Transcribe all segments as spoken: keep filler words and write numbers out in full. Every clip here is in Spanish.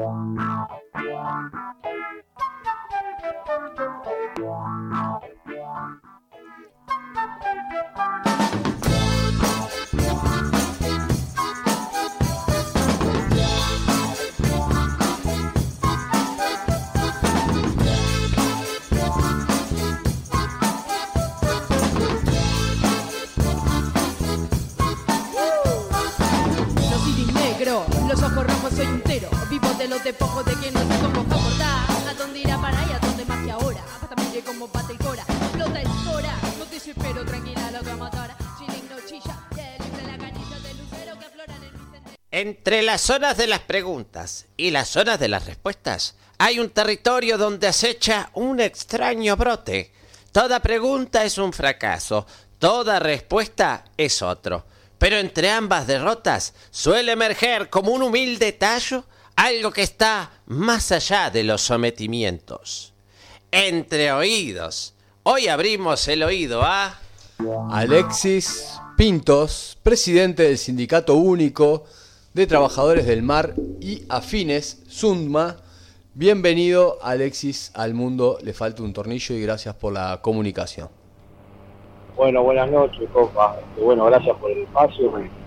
Los ojos rojos soy un tero, vivo de los despojos de quien no sé cómo abordar. ¿A dónde irá para allá? ¿Dónde más que ahora? También como pata y cora, explota el cora. No te desespero, tranquila, lo que matará. Chilling no chilla, que libre la canilla de lucero que aflora en el Vicente. Entre las zonas de las preguntas y las zonas de las respuestas hay un territorio donde acecha un extraño brote. Toda pregunta es un fracaso, toda respuesta es otro. Pero entre ambas derrotas suele emerger como un humilde tallo algo que está más allá de los sometimientos. Entre oídos. Hoy abrimos el oído a... Alexis Pintos, presidente del Sindicato Único de Trabajadores del Mar y Afines, SUNDMA. Bienvenido, Alexis, al Mundo Le Falta un Tornillo y gracias por la comunicación. Bueno, buenas noches, compa. Bueno, gracias por el espacio.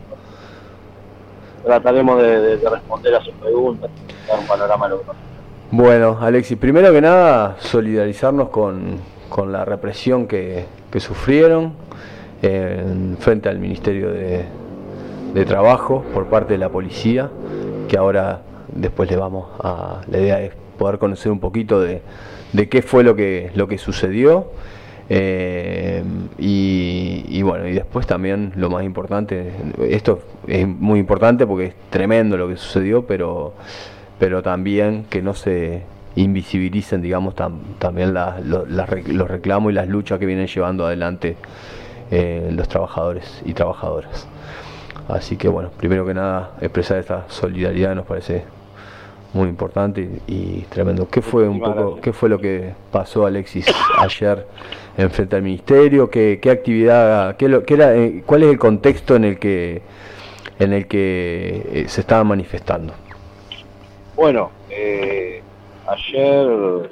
Trataremos de, de, de responder a sus preguntas, dar un panorama de lo que pasa. Bueno, Alexis, primero que nada, solidarizarnos con, con la represión que, que sufrieron en, frente al Ministerio de, de Trabajo por parte de la policía, que ahora después le vamos a... La idea es poder conocer un poquito de, de qué fue lo que, lo que sucedió. Eh, y, y bueno, y después también lo más importante, esto es muy importante porque es tremendo lo que sucedió, pero pero también que no se invisibilicen, digamos, tam, también la, lo, la, los reclamos y las luchas que vienen llevando adelante eh, los trabajadores y trabajadoras. Así que bueno, primero que nada expresar esta solidaridad nos parece muy importante y, y tremendo. ¿Qué fue un poco, qué fue lo que pasó, Alexis, ayer en frente al ministerio? ¿Qué, qué actividad, qué, lo, qué era, eh, cuál es el contexto en el que en el que eh, se estaban manifestando? Bueno, eh, ayer,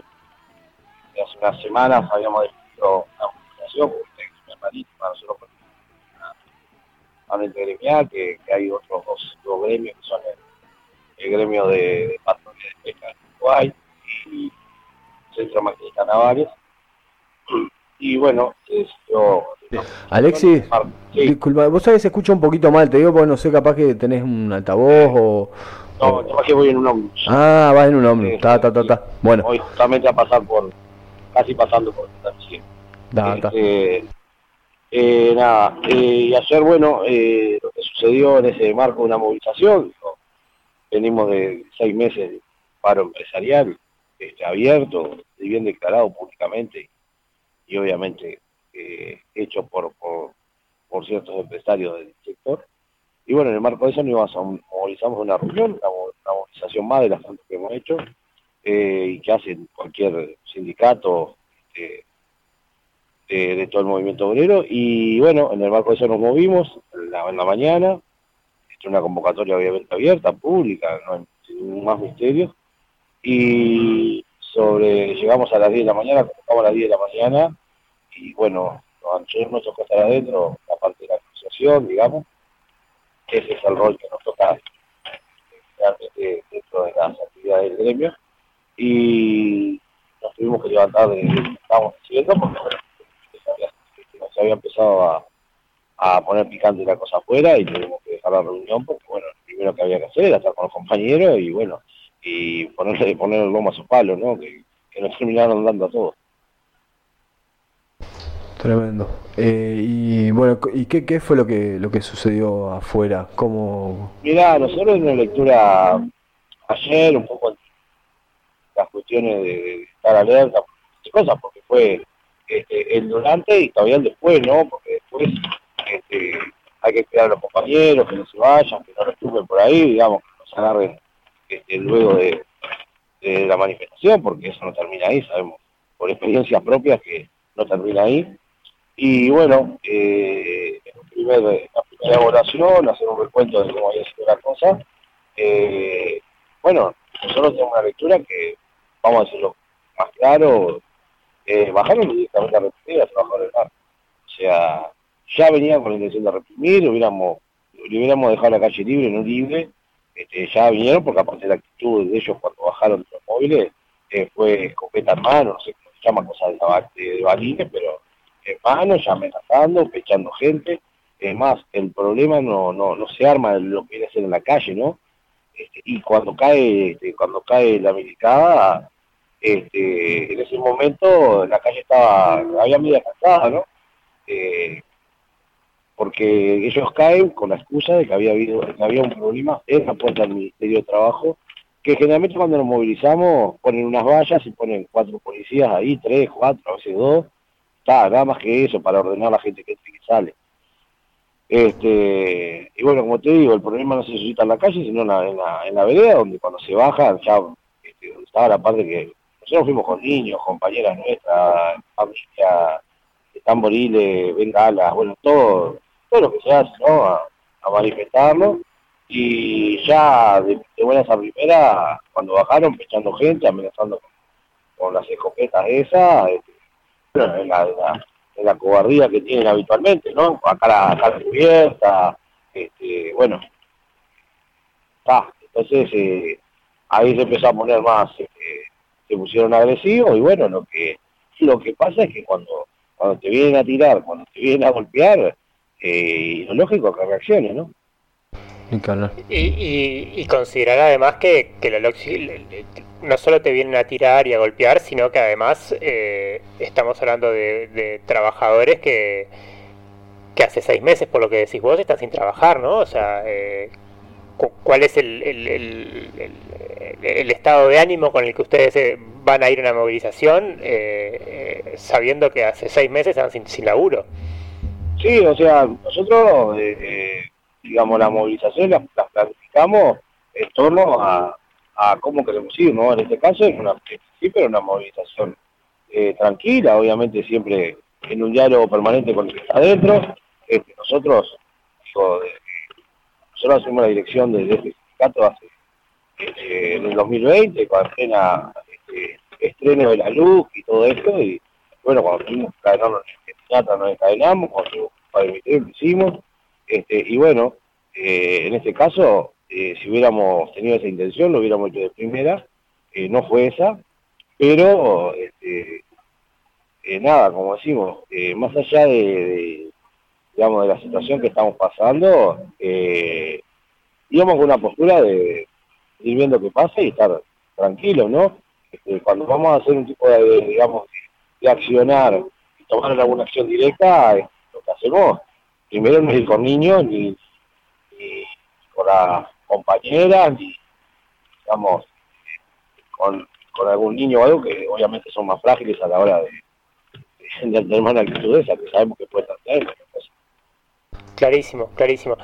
hace unas semanas, habíamos definido una movilización porque marítima, nosotros una, una intergremial, que, que hay otros dos, dos gremios que son el, el gremio de, de patrones de pesca de Uruguay y Centro Maquinista Navales. Y bueno, es, yo... Alexis, sí. Disculpa, vos sabés que se escucha un poquito mal, te digo porque no sé, capaz que tenés un altavoz o... No, o... capaz que voy en un ómnibus. Ah, vas en un ómnibus, ta, ta, ta, ta. Bueno. Voy justamente a pasar por, casi pasando por esta ta, ta. Eh, eh, nada, eh, y ayer, bueno, eh, lo que sucedió en ese marco de una movilización, ¿no? Venimos de seis meses de paro empresarial, este, abierto, y bien declarado públicamente, y obviamente eh, hecho por, por, por ciertos empresarios del sector. Y bueno, en el marco de eso nos movilizamos una reunión, una, una movilización más de las tantas que hemos hecho, eh, y que hace cualquier sindicato eh, de, de todo el movimiento obrero. Y bueno, en el marco de eso nos movimos en la, en la mañana, es una convocatoria obviamente abierta, pública, no hay ningún más misterio. Y sobre llegamos a las diez de la mañana, convocamos a las diez de la mañana, y bueno, ayer nos tocó estar adentro, la parte de la asociación, digamos. Ese es el rol que nos toca realmente dentro de las actividades del gremio, y nos tuvimos que levantar de lo que estábamos haciendo porque bueno, se había empezado a, a poner picante la cosa afuera y tuvimos que dejar la reunión porque bueno, lo primero que había que hacer era estar con los compañeros y bueno, y ponerle poner el lomo a su palo, ¿no? Que, que nos terminaron dando a todos. Tremendo. Eh, y bueno, ¿y qué, qué fue lo que lo que sucedió afuera? ¿Cómo? Mirá, nosotros en una lectura ayer, un poco las cuestiones de, de estar alerta, de cosas, porque fue este, el durante y todavía el después, ¿no? Porque después este, hay que cuidar a los compañeros, que no se vayan, que no restupen por ahí, digamos, que no se agarren este, luego de, de la manifestación, porque eso no termina ahí, sabemos por experiencias propias que no termina ahí. Y bueno, eh, en primer, la primera evaluación, hacer un recuento de cómo había sido la cosa. Eh, bueno, nosotros tenemos una lectura que, vamos a decirlo más claro, eh, bajaron directamente a reprimir a trabajadores del marco. O sea, ya venían con la intención de reprimir, hubiéramos, le hubiéramos dejado la calle libre, no libre, este, ya vinieron porque aparte la actitud de ellos cuando bajaron de los móviles eh, fue escopeta en mano, no sé cómo se llama, cosas de, de, de balines, pero en mano, ya amenazando, pechando gente. Es más, el problema no, no, no se arma lo que viene a ser en la calle, ¿no? Este, y cuando cae, este, cuando cae la militada, este, en ese momento la calle estaba, había media cansada, ¿no? Eh, porque ellos caen con la excusa de que había habido, que había un problema en la puerta del Ministerio de Trabajo, que generalmente cuando nos movilizamos ponen unas vallas y ponen cuatro policías ahí, tres, cuatro, a veces dos, está, nada más que eso, para ordenar a la gente que entra y que sale. Este, y bueno, como te digo, el problema no se suscita en la calle, sino en la, en la, en la vereda, donde cuando se baja, ya este, donde estaba la parte que nosotros fuimos con niños, compañeras nuestras, familia, tamboriles, bengalas, bueno, todo, todo lo que se hace, ¿no? A, a manifestarlo, y ya de, de buenas a primera, cuando bajaron, pechando gente, amenazando con, con las escopetas esas, este, bueno, en la, en la en la cobardía que tienen habitualmente, ¿no? Acá la, acá la cubierta, este, bueno, está. Entonces, eh, ahí se empezó a poner más, eh, se pusieron agresivos, y bueno, lo que lo que pasa es que cuando, cuando te vienen a tirar, cuando te vienen a golpear, eh, lo lógico es que reacciones, ¿no? Y, y, y considerar además que, que lo, no solo te vienen a tirar y a golpear, sino que además eh, estamos hablando de, de trabajadores que, que hace seis meses, por lo que decís vos, están sin trabajar, ¿no? O sea, eh, ¿cuál es el, el, el, el, el estado de ánimo con el que ustedes van a ir a una movilización eh, eh, sabiendo que hace seis meses están sin, sin laburo? Sí, o sea, nosotros... Eh, eh... digamos, la movilización las, las planificamos en torno a, a cómo queremos ir, ¿no? En este caso es una, sí, pero una movilización eh, tranquila, obviamente siempre en un diálogo permanente con el que está adentro. Este, nosotros, digo, de, nosotros hacemos la dirección de, de este sindicato hace, este, en el dos mil veinte, cuando plena este, estreno de la luz y todo esto, y bueno, cuando tuvimos que encadenarnos en el nos encadenamos, cuando tuvimos para emitir lo hicimos. Este, y bueno, eh, en este caso, eh, si hubiéramos tenido esa intención, lo hubiéramos hecho de primera, eh, no fue esa, pero este, eh, nada, como decimos, eh, más allá de, de, digamos, de la situación que estamos pasando, eh, íbamos con una postura de ir viendo qué pasa y estar tranquilos, ¿no? Este, cuando vamos a hacer un tipo de, digamos, de accionar y tomar alguna acción directa, eh, lo que hacemos primero no es ir con niños, ni, ni con las compañeras, ni, digamos, con, con algún niño o algo que obviamente son más frágiles a la hora de, de, de tener una actitud esa, que sabemos que puede traer. Clarísimo, clarísimo.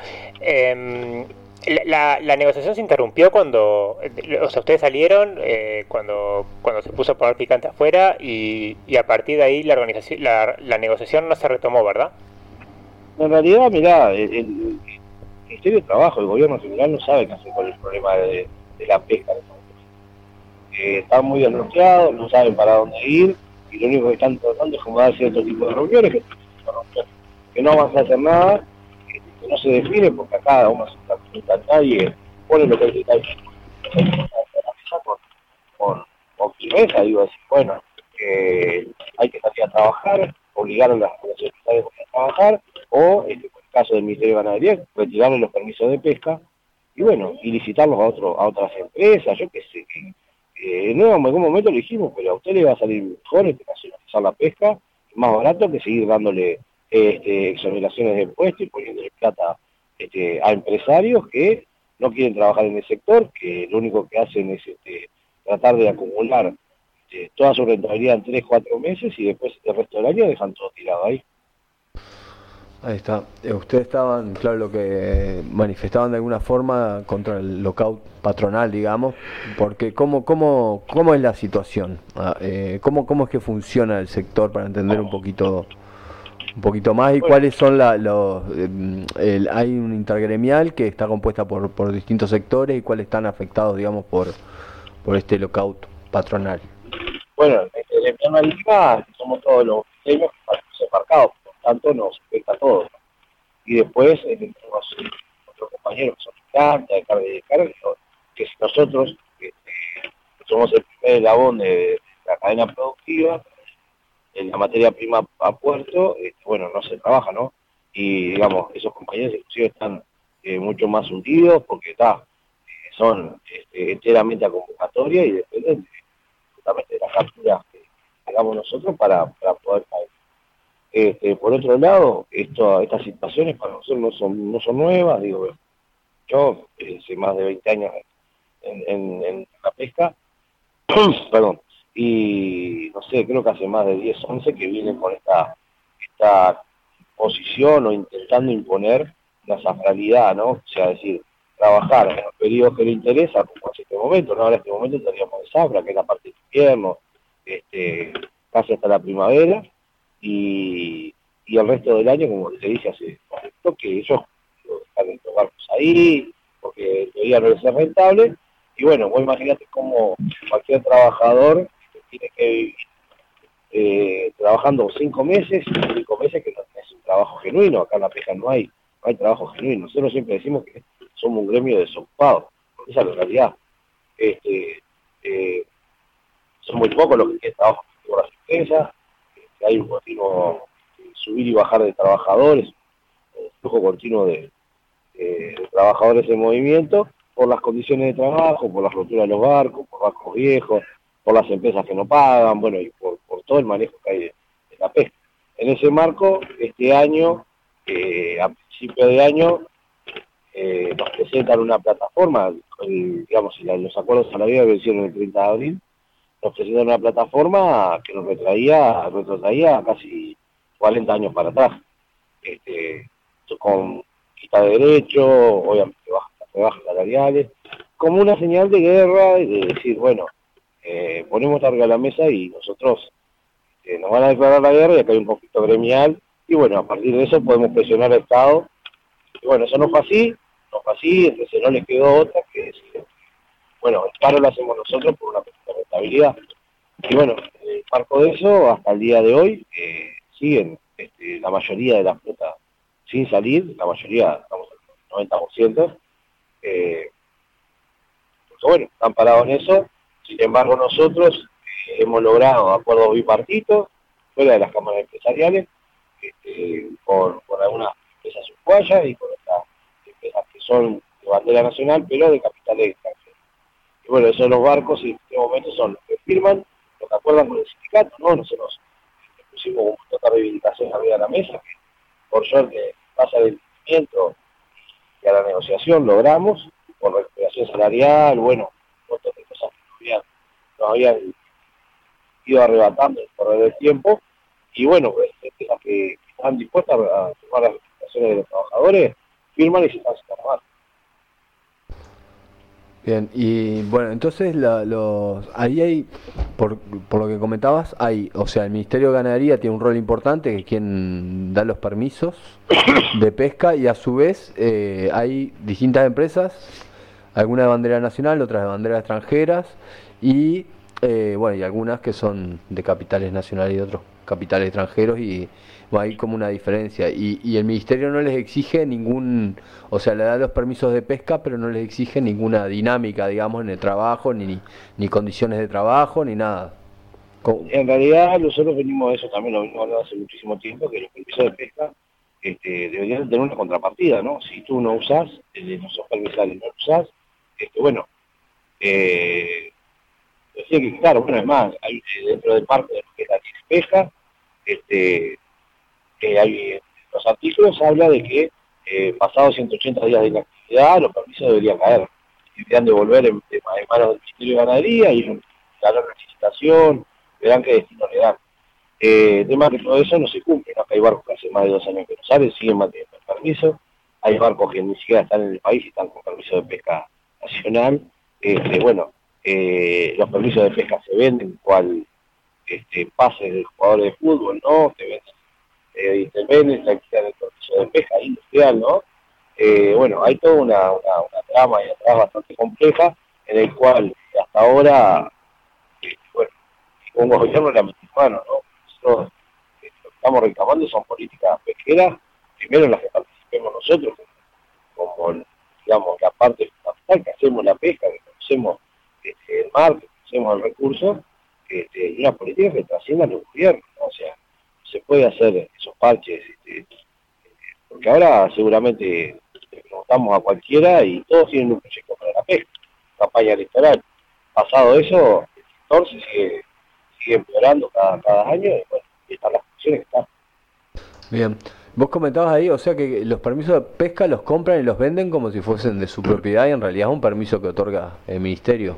Eh, la, la negociación se interrumpió cuando, o sea, ustedes salieron eh, cuando cuando se puso a poner picante afuera y, y a partir de ahí la organización, la, la negociación no se retomó, ¿verdad? En realidad, mirá, el, el Ministerio de Trabajo, el gobierno federal no sabe qué hacer con el problema de, de la pesca. Eh, están muy desnorteados, no saben para dónde ir, y lo único que están tratando es como dar cierto tipo de reuniones, que, que no van a hacer nada, que, que no se define, porque acá vamos a estar, nadie pone lo que hay que estar con, con, con firmeza, digo así, bueno, eh, hay que salir a trabajar, obligar a las empresarias a trabajar, o en el caso del Ministerio de Ganadería, retirarle los permisos de pesca y bueno, y licitarlos a otro, a otras empresas, yo qué sé, eh, no en algún momento lo dijimos, pero a usted le va a salir mejor este nacionalizar la pesca, más barato que seguir dándole este, exoneraciones de impuestos y poniéndole plata este, a empresarios que no quieren trabajar en el sector, que lo único que hacen es este, tratar de acumular este, toda su rentabilidad en tres, cuatro meses y después el resto del año dejan todo tirado ahí. Ahí está. Eh, ustedes estaban, claro, lo que manifestaban de alguna forma contra el lockout patronal, digamos, porque ¿cómo cómo cómo es la situación? Ah, eh, ¿cómo cómo es que funciona el sector para entender un poquito un poquito más y cuáles son la, los eh, el, hay un intergremial que está compuesta por por distintos sectores y cuáles están afectados, digamos, por por este lockout patronal? Bueno, en la misma liga somos todos los gremios embarcados, por lo tanto nos afecta a todos. Y después eh, tenemos eh, otros compañeros que son gigantes, de carga y de carga, que si nosotros eh, somos el primer eslabón de, de la cadena productiva, en la materia prima a puerto, eh, bueno, no se trabaja, ¿no? Y digamos, esos compañeros inclusive están eh, mucho más hundidos porque está, eh, son este, enteramente a convocatoria y dependen de, justamente de las capturas que hagamos nosotros para, para poder caer. Este, por otro lado, esto, estas situaciones para nosotros no son, no son nuevas, digo, yo eh, hace más de veinte años en, en, en la pesca, perdón, y no sé, creo que hace más de diez, once que vienen con esta, esta posición o intentando imponer una sacralidad, ¿no? O sea, decir, trabajar en los periodos que le interesa, como en este momento, ¿no? Ahora en este momento estaríamos de zafra, que es la parte de invierno, este, casi hasta la primavera, y, y el resto del año, como se dice hace un momento, que ellos dejan los barcos ahí, porque todavía no les es rentable, y bueno, vos imaginate cómo cualquier trabajador tiene que vivir eh, trabajando cinco meses, cinco meses que no es un trabajo genuino, acá en la pesca no hay, no hay trabajo genuino, nosotros siempre decimos que somos un gremio desocupado, porque esa es la realidad. Este, eh, son muy pocos los que tienen trabajo por las empresas, este, hay un continuo subir y bajar de trabajadores, un flujo continuo de, de, de trabajadores en movimiento, por las condiciones de trabajo, por la rotura de los barcos, por barcos viejos, por las empresas que no pagan, bueno, y por, por todo el manejo que hay de, de la pesca. En ese marco, este año, eh, a principio de año, eh, nos presentan una plataforma, el, digamos, si los acuerdos salariales vencieron el treinta de abril, nos presentan una plataforma que nos retraía, retrotraía casi cuarenta años para atrás, este, con quita de derecho, obviamente bajas rebajas salariales, como una señal de guerra, de decir, bueno, eh, ponemos esta arriba a la mesa y nosotros eh, nos van a declarar la guerra y acá hay un conflicto gremial, y bueno, a partir de eso podemos presionar al Estado, y bueno, eso no fue así, no fue así, entonces no les quedó otra que decir, bueno, el paro lo hacemos nosotros por una cuestión de rentabilidad, y bueno, en el marco de eso, hasta el día de hoy, eh, siguen este, la mayoría de la flota sin salir, la mayoría, estamos en el noventa por ciento, Eh, porque bueno, están parados en eso. Sin embargo, nosotros eh, hemos logrado acuerdos bipartitos fuera de las cámaras empresariales, este, con, con algunas empresas uruguayas y con otras empresas que son de bandera nacional, pero de capitales extranjeros. Y bueno, esos los barcos en este momento son los que firman, los que acuerdan con el sindicato, ¿no? Nosotros eh, pusimos un montón de reivindicaciones arriba de la mesa, que por suerte pasa el entendimiento y a la negociación logramos, por recuperación salarial, bueno, un montón de cosas que nos habían, nos habían ido arrebatando en el correr del tiempo, y bueno, pues, las que están dispuestas a tomar las reivindicaciones de los trabajadores, firman y se están haciendo más. Bien, y bueno, entonces la, los, ahí hay, por, por lo que comentabas, hay, o sea, el Ministerio de Ganadería tiene un rol importante, que es quien da los permisos de pesca, y a su vez eh, hay distintas empresas, algunas de bandera nacional, otras de bandera extranjeras, y eh, bueno, y algunas que son de capitales nacionales y de otros capitales extranjeros, y bueno, hay como una diferencia, y, y el Ministerio no les exige ningún, o sea, le da los permisos de pesca, pero no les exige ninguna dinámica, digamos, en el trabajo, ni, ni condiciones de trabajo, ni nada. ¿Cómo? En realidad nosotros venimos de eso, también lo venimos hablando hace muchísimo tiempo, que los permisos de pesca este, deberían tener una contrapartida, ¿no? Si tú no usás, eh, no sos permisal y no usás, este, bueno, eh, decía que claro, bueno, es más, hay dentro del parque de lo que es la pesca, este, que hay, los artículos habla de que eh, pasados ciento ochenta días de inactividad los permisos deberían caer, deberían devolver en, en manos del Ministerio de Ganadería y ganar una licitación, verán qué destino le dan. Eh, el tema que todo eso no se cumple, ¿no? Hay barcos que hace más de dos años que no salen, siguen manteniendo el permiso, hay barcos que ni siquiera están en el país y están con permiso de pesca nacional, este, bueno, eh, los permisos de pesca se venden, cual este, pase de jugadores de fútbol, ¿no? Te venden, eh, te venden, te quitan el permiso de pesca industrial, ¿no? Eh, bueno, hay toda una, una, una trama y atrás bastante compleja, en el cual hasta ahora, eh, bueno, un gobierno era mexicano, ¿no? Nosotros eh, lo que estamos reclamando son políticas pesqueras, primero en las que participemos nosotros, como, digamos, la parte fundamental, que hacemos la pesca, que conocemos este, el mar, que conocemos el recurso, este, y una política que trascienda los gobiernos, ¿no? O sea, se puede hacer esos parches, este, porque ahora seguramente le preguntamos a cualquiera y todos tienen un proyecto para la pesca, campaña electoral. Pasado eso, el sector se sigue, sigue empeorando cada, cada año y bueno, y están las funciones que están. Bien. Vos comentabas ahí, o sea que los permisos de pesca los compran y los venden como si fuesen de su propiedad y en realidad es un permiso que otorga el ministerio.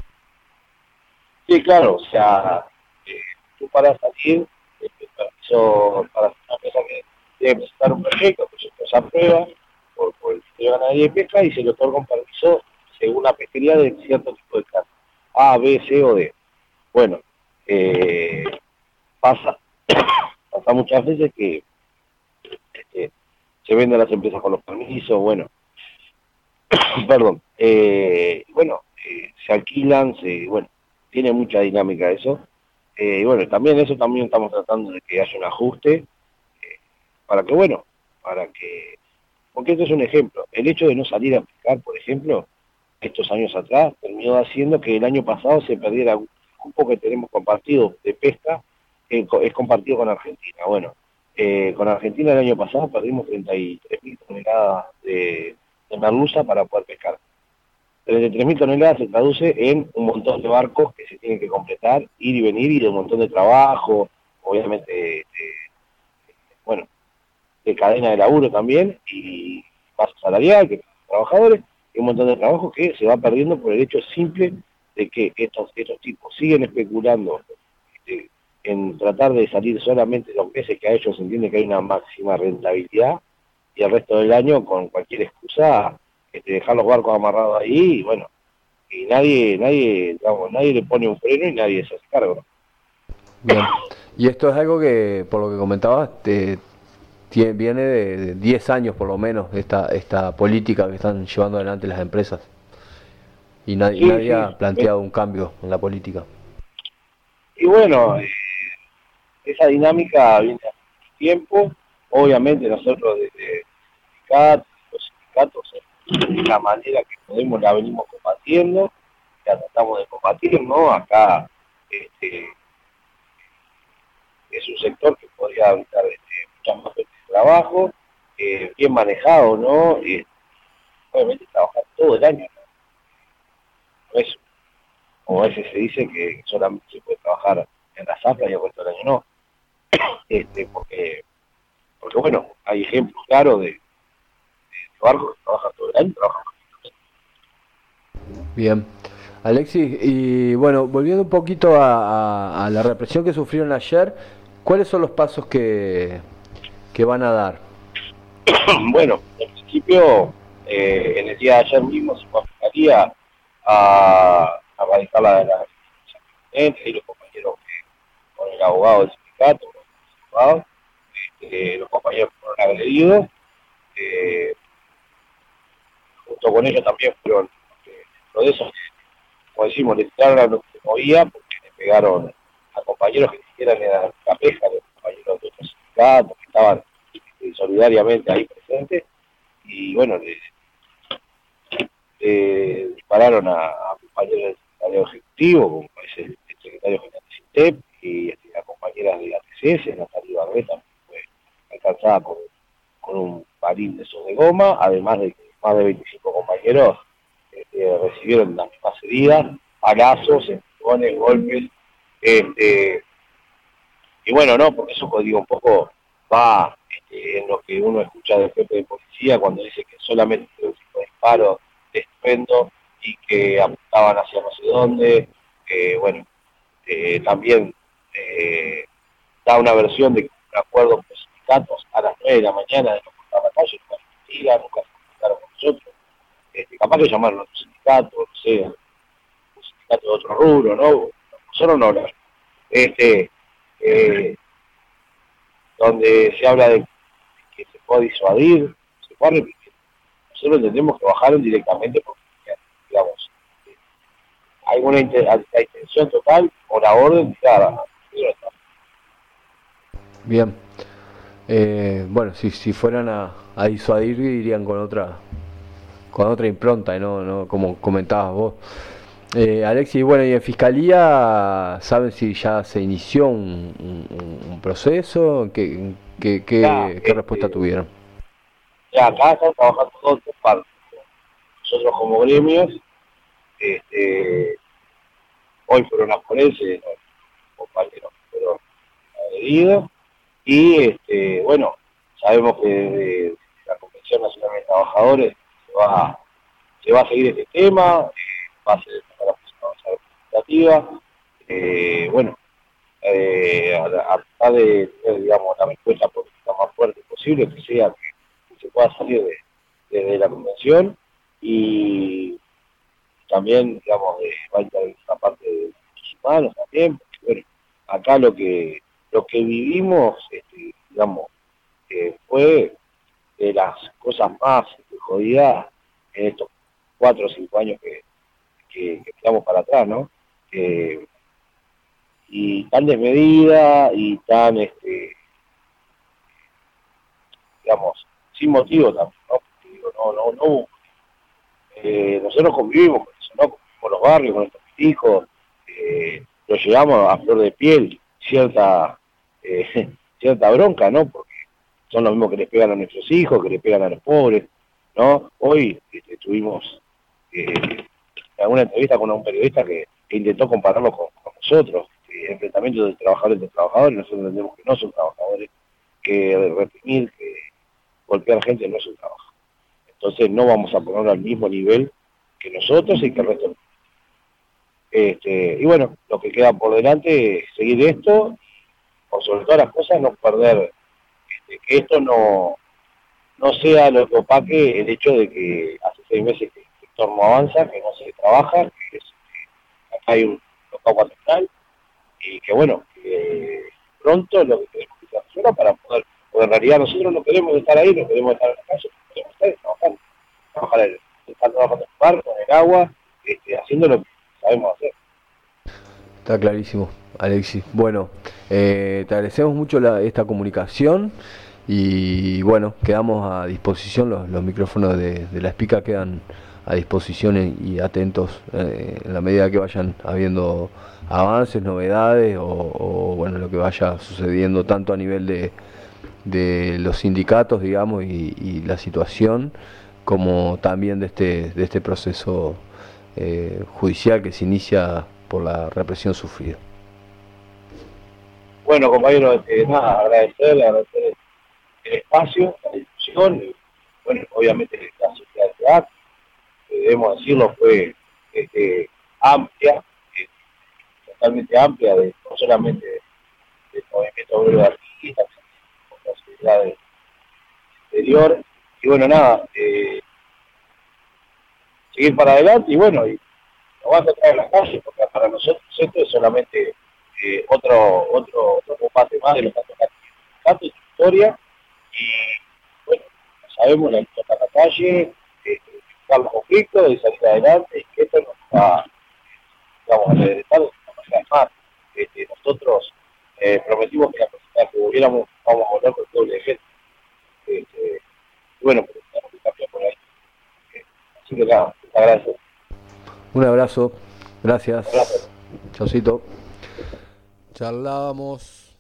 Sí, claro, o sea, eh, tú para salir, el permiso para una empresa que debe presentar un proyecto, el proyecto se aprueba por, por el Ministerio de Ganadería y Pesca y se le otorga un permiso según la pesquería de cierto tipo de carne, A, B, C o D. Bueno, eh, pasa, pasa muchas veces que este, se venden las empresas con los permisos, bueno, perdón, eh, bueno, eh, se alquilan, se, bueno, tiene mucha dinámica eso, eh, y bueno, también eso también estamos tratando de que haya un ajuste, eh, para que, bueno, para que, porque esto es un ejemplo, el hecho de no salir a pescar, por ejemplo, estos años atrás, terminó haciendo que el año pasado se perdiera un cupo que tenemos compartido de pesca, que es compartido con Argentina. Bueno, eh, con Argentina el año pasado perdimos treinta y tres mil toneladas de, de merluza para poder pescar. treinta y tres mil toneladas se traduce en un montón de barcos que se tienen que completar, ir y venir, y de un montón de trabajo, obviamente, de, de, bueno, de cadena de laburo también, y paso salarial, que trabajadores, y un montón de trabajo que se va perdiendo por el hecho simple de que estos, estos tipos siguen especulando este, en tratar de salir solamente los meses que a ellos entienden que hay una máxima rentabilidad, y el resto del año con cualquier excusa este, dejar los barcos amarrados ahí, y bueno, y nadie, nadie, digamos, nadie le pone un freno y nadie se hace cargo. Bien. Y esto es algo que, por lo que comentabas, te, tiene, viene de diez años por lo menos, esta, esta política que están llevando adelante las empresas. Y nadie, sí, nadie sí, ha planteado sí. un cambio en la política. Y bueno, eh, esa dinámica viene hace mucho tiempo. Obviamente nosotros desde sindicatos, los sindicatos, de la manera que podemos la venimos combatiendo, la tratamos de combatir, ¿no? Acá este, es un sector que podría habitar este, muchas más veces de trabajo, eh, bien manejado, ¿no? Eh, obviamente trabajar todo el año, ¿no? No es, como a veces se dice que solamente se puede trabajar en la zafra y el resto del año no. Este, porque, porque bueno, hay ejemplos claros de, de barcos que trabajan todo el año, trabajan. Bien. Alexis, y bueno, volviendo un poquito a, a, a la represión que sufrieron ayer, ¿cuáles son los pasos que, que van a dar? Bueno, en principio, eh, en el día de ayer mismo se fue a Fiscalía a, a radicar la de la y los compañeros que, con el abogado del sindicato, los, abogados, eh, los compañeros fueron agredidos, eh, junto con ellos también fueron, eh, lo de eso, como decimos, le tiraron a lo que se movía, porque le pegaron a compañeros que ni siquiera eran la pesca, los compañeros de otros sindicatos que estaban eh, solidariamente ahí presentes, y bueno, le, le dispararon a, a compañeros del secretario ejecutivo, como es el, el secretario general de SINTEP, y este, a compañeras de A T C S, Natalia Barreta fue alcanzada con, con un balín de esos de goma, además de que más de veinticinco compañeros este, recibieron las mismas heridas, palazos, empujones, golpes, este, y bueno, no, porque eso digo un poco va este, en lo que uno escucha del jefe de policía cuando dice que solamente un tipo de disparo de estruendo y que apuntaban hacia no sé dónde, eh, bueno, eh, también eh, da una versión de que un acuerdo con los sindicatos a las nueve de la mañana de no cortar la calle, nunca se mentira, nunca se comunicaron con nosotros, este, capaz que llamaron a otro sindicato, no sé, un sindicato de otro rubro, ¿no? Nosotros no hablamos. Este, eh, donde se habla de que se puede disuadir, se puede repetir. Nosotros entendemos que bajaron directamente porque, digamos, alguna inten- la intención total o la orden clara. Bien. Eh, bueno, si, si fueran a, a disuadir, irían con otra con otra impronta, ¿no? ¿No? Como comentabas vos. Eh, Alexis, bueno, y en Fiscalía, ¿saben si ya se inició un, un, un proceso? ¿Qué, qué, qué, Ya, qué este, respuesta tuvieron? Ya acá están trabajando todos por partes. Nosotros como gremios, este, hoy fueron a forense, ¿no? Compañeros que fueron agredidos, y este, bueno, sabemos que desde la Convención Nacional de Trabajadores se va, se va a seguir este tema, eh, va a ser para la legislativa, eh, bueno, eh, a, a tratar de tener, digamos, la respuesta política más fuerte posible, que sea que se pueda salir de, de, de la Convención, y también, digamos, de, va a intervenir la parte de los humanos también, porque, bueno, acá lo que lo que vivimos, este, digamos, eh, fue de las cosas más jodidas en estos cuatro o cinco años que, que, que quedamos para atrás, ¿no? Eh, y tan desmedida y tan, este, digamos, sin motivo también, ¿no? Porque, digo, no, no, no, eh, nosotros convivimos con eso, ¿no? Con los barrios, con nuestros hijos, eh, lo llevamos a flor de piel, cierta eh, cierta bronca, ¿no? Porque son los mismos que les pegan a nuestros hijos, que les pegan a los pobres, ¿no? Hoy este, tuvimos eh, alguna entrevista con un periodista que, que intentó compararlo con, con nosotros, eh, enfrentamientos de trabajadores de trabajadores, nosotros entendemos que no son trabajadores, que reprimir, que golpear gente no es un trabajo. Entonces no vamos a ponerlo al mismo nivel que nosotros y que el resto. Este, y bueno, lo que queda por delante es seguir esto, por sobre todas las cosas no perder, este, que esto no, no sea lo que opaque el hecho de que hace seis meses que el sector no avanza, que no se trabaja, que, es, que acá hay un locao patronal, y que bueno, que pronto lo que tenemos que hacer ahora para poder, porque en realidad nosotros no queremos estar ahí, no queremos estar en la calle, queremos estar trabajando, trabajar en, estar trabajando en el barco, en el agua, este, haciendo lo que sabemos hacer. Está clarísimo, Alexis. Bueno, eh, te agradecemos mucho la, esta comunicación y bueno, quedamos a disposición, los, los micrófonos de, de la Espica quedan a disposición y atentos eh, en la medida que vayan habiendo avances, novedades o, o bueno, lo que vaya sucediendo tanto a nivel de, de los sindicatos, digamos, y, y la situación, como también de este, de este proceso eh, judicial que se inicia por la represión sufrida. Bueno, compañeros, eh, nada, agradecerle, agradecer el espacio, la discusión, y, bueno, obviamente la sociedad de acto, eh, debemos decirlo, fue este, amplia, eh, totalmente amplia, de, no solamente del movimiento obrero de artistas, sino de la sociedad del exterior, y bueno, nada, eh, seguir para adelante, y bueno, y nos vamos a traer a la calle, porque para nosotros esto es solamente eh, otro, otro, otro combate más de los cantos de historia, y bueno, sabemos la historia en la calle, eh, buscar los conflictos y salir adelante, y que esto nos va, digamos, a regresar de una manera más. Este, nosotros eh, prometimos que la próxima que volviéramos vamos a volver con el doble de gente. Este, y bueno, pero tenemos que cambiar por ahí. Así que nada, te agradezco. Un abrazo, gracias. Un abrazo. Chaucito. Charlábamos,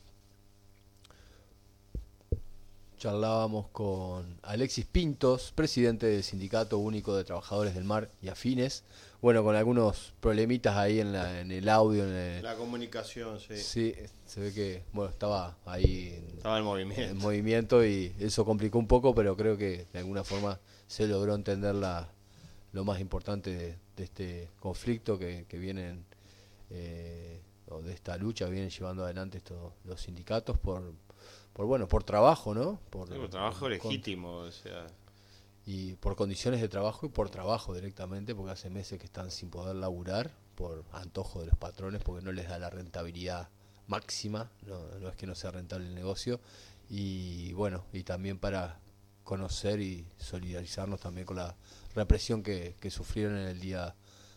charlábamos con Alexis Pintos, presidente del Sindicato Único de Trabajadores del Mar y Afines. Bueno, con algunos problemitas ahí en, la, en el audio, en el, la comunicación, sí. Sí, se ve que bueno estaba ahí en, estaba en movimiento. en movimiento y eso complicó un poco, pero creo que de alguna forma se logró entender la, lo más importante de, de este conflicto que, que vienen eh, o de esta lucha vienen llevando adelante estos los sindicatos por por bueno por trabajo, ¿no? Por, sí, por trabajo por, legítimo, o sea, y por condiciones de trabajo y por trabajo directamente, porque hace meses que están sin poder laburar por antojo de los patrones, porque no les da la rentabilidad máxima, no, no es que no sea rentable el negocio, y bueno, y también para conocer y solidarizarnos también con la represión que, que sufrieron en el día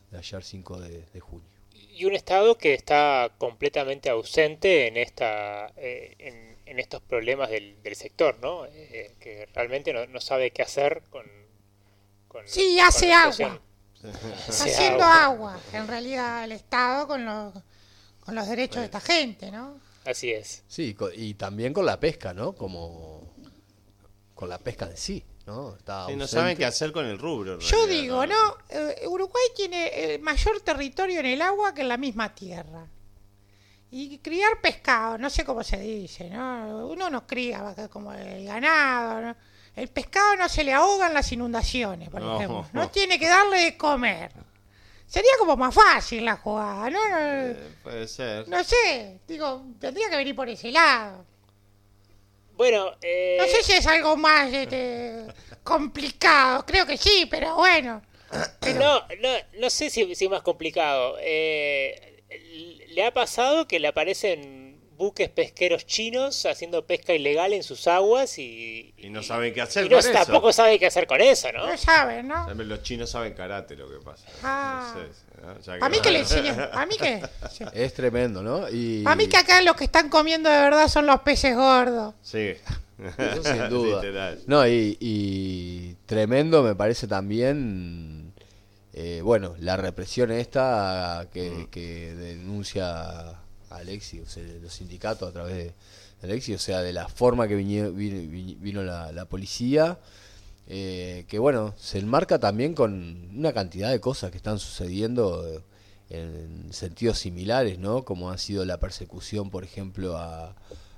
de ayer cinco de, de junio. Y un Estado que está completamente ausente en esta eh, en, en estos problemas del, del sector, ¿no? Eh, que realmente no, no sabe qué hacer con... con sí, con hace la agua. situación. Está haciendo agua. agua, en realidad, el Estado con los, con los derechos de esta gente, ¿no? Así es. Sí, y también con la pesca, ¿no? Como con la pesca en sí, ¿no? Está sí, no ausente. saben qué hacer con el rubro. Yo realidad, digo, ¿no? ¿no? Eh, Uruguay tiene el mayor territorio en el agua que en la misma tierra. Y criar pescado, no sé cómo se dice, ¿no? Uno no cría como el ganado, ¿no? El pescado no se le ahoga en las inundaciones, por no, ejemplo. No. no tiene que darle de comer. Sería como más fácil la jugada, ¿no? No, eh, puede ser. no sé, digo, tendría que venir por ese lado. Bueno, eh... no sé si es algo más este, complicado, creo que sí, pero bueno. Pero... No, no, no sé si, si es más complicado. Eh, ¿Le ha pasado que le aparecen buques pesqueros chinos haciendo pesca ilegal en sus aguas y... Y no saben qué hacer y no, con eso. tampoco saben qué hacer con eso, ¿no? No saben, ¿no? Los chinos saben karate, lo que pasa. Ah. No sé, ¿no? Ya que... A mí que le enseñan, a mí que... Sí. Es tremendo, ¿no? Y... A mí que acá los que están comiendo de verdad son los peces gordos. Sí. Eso sin duda. Literal. No, y, y tremendo me parece también, eh, bueno, la represión esta que, mm. que denuncia Alexi, o sea, los sindicatos a través de Alexi, o sea, de la forma que vino, vino, vino la, la policía, eh, que bueno, se enmarca también con una cantidad de cosas que están sucediendo en sentidos similares, ¿no? Como ha sido la persecución, por ejemplo, a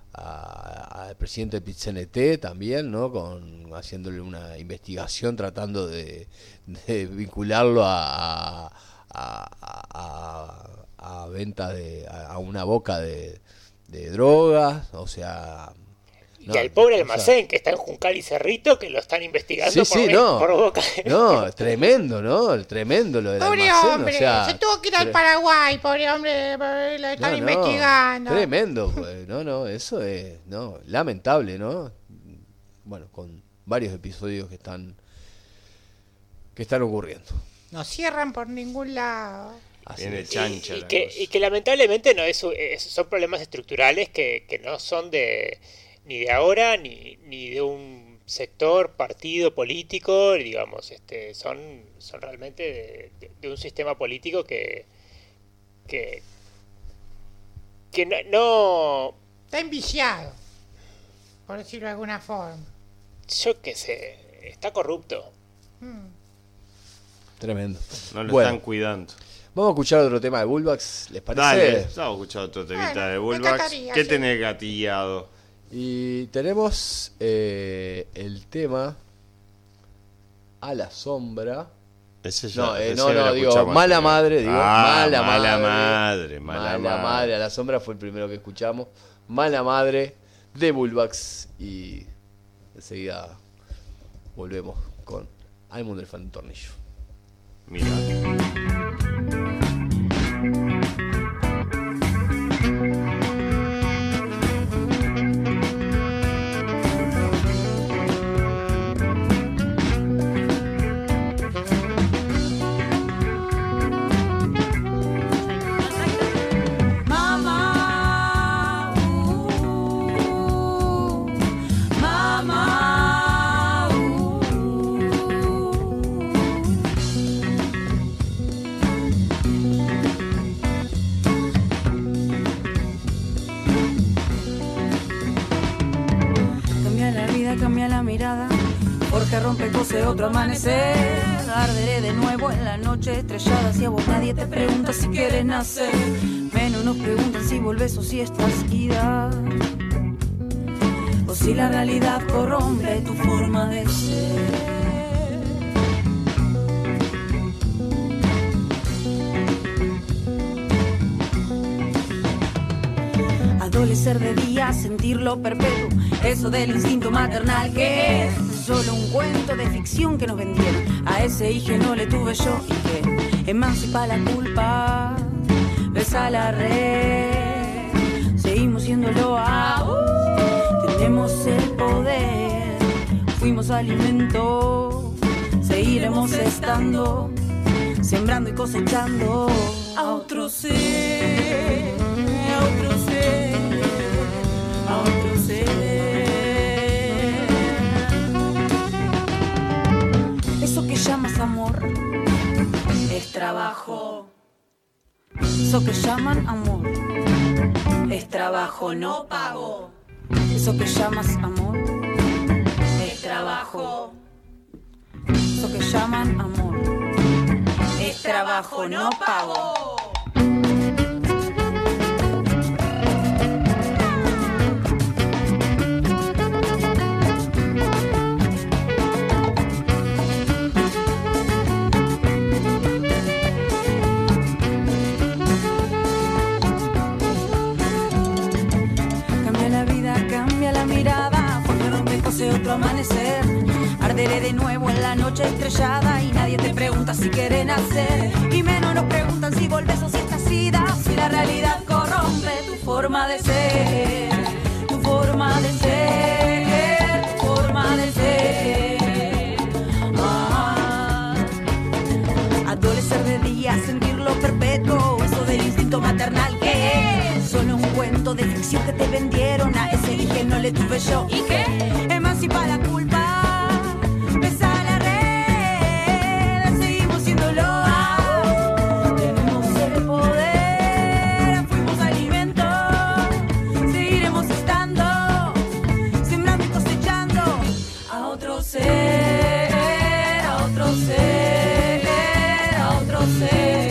al presidente del Pit-C N T también, ¿no? Con haciéndole una investigación tratando de, de vincularlo a, a, a, a, a venta de a, a una boca de, de drogas, o sea, no, y al pobre Almacén, o sea, que está en Juncal y Cerrito, que lo están investigando sí, por, sí, no, por boca. No, tremendo, ¿no? Tremendo lo del pobre Almacén, hombre, o sea, se tuvo que ir al Paraguay, pobre hombre, lo están no, investigando. No, tremendo, pues, no, no, eso es, no, lamentable, ¿no? Bueno, con varios episodios que están que están ocurriendo. No cierran por ningún lado. Así Viene chancha y, y, que, y que lamentablemente no es, es son problemas estructurales que, que no son de ni de ahora ni, ni de un sector, partido político, digamos, este, son, son realmente de, de, de un sistema político que que, que no, no está enviciado, por decirlo de alguna forma. Yo qué sé, está corrupto. Hmm. Tremendo. No lo bueno, están cuidando. Vamos a escuchar otro tema de Bullbacks, ¿les parece? Dale, vamos a escuchar otro temita bueno, de Bullbacks. ¿Qué sí. tenés gatillado? Y tenemos eh, el tema A la Sombra. Ese ya, no, eh, ese no, no, digo, Mala ayer. Madre, digo, ah, Mala, mala Madre. Madre, Mala, mala madre. madre. A la Sombra fue el primero que escuchamos. Mala Madre de Bullbacks. Y enseguida volvemos con Al Mundo del Fan Tornillo. Mira. Porque rompe, cose otro amanecer. Arderé de nuevo en la noche estrellada. Si a vos nadie te pregunta si quieres nacer, menos nos preguntan si volvés o si estás ida, o si la realidad corrompe tu forma de ser. Adolecer de día, sentirlo perpetuo, eso del instinto maternal que es solo un cuento de ficción que nos vendieron. A ese hijo no le tuve yo y que emancipa la culpa, besa la red, seguimos siéndolo aún, tenemos el poder, fuimos alimento, seguiremos estando, sembrando y cosechando a otro ser, a otro ser, a otro ser. Eso que llamas amor es trabajo. Eso que llaman amor es trabajo no pago. Eso que llamas amor es trabajo. Eso que llaman amor es trabajo no pago. Otro amanecer, arderé de nuevo en la noche estrellada y nadie te pregunta si quieren nacer y menos nos preguntan si volves o si estás ida, si la realidad corrompe tu forma de ser, tu forma de ser, tu forma de ser. Ah. Adolecer de día, sentirlo perpetuo, eso del instinto maternal que es solo un cuento de ficción que te vendieron, a ese dije no le tuve yo. ¿Y qué? Emancipa la culpa, pesa la red, seguimos siéndolo. Tenemos el poder, fuimos alimento, seguiremos estando, sembrando y cosechando a otro ser, a otro ser, a otro ser.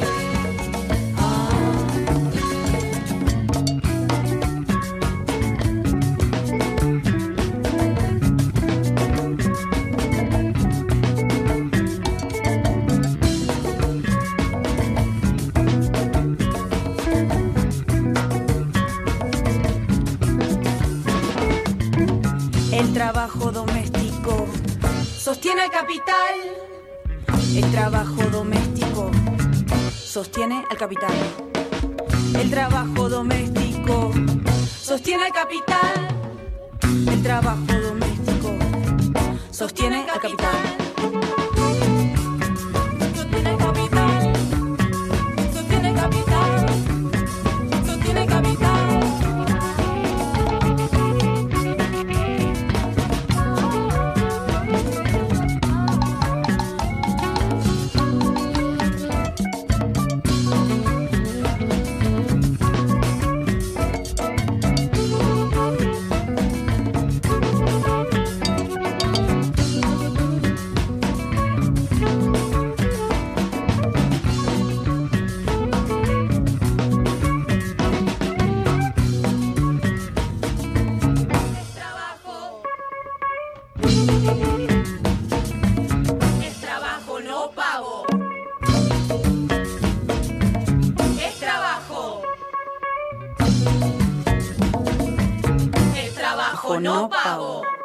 El trabajo doméstico sostiene al capital. El trabajo doméstico sostiene al capital. El trabajo doméstico sostiene al capital. El trabajo doméstico sostiene al capital. Sostiene el capital. Sostiene el capital. Sostiene el capital. Es trabajo no pago. Es trabajo. Es trabajo no pago.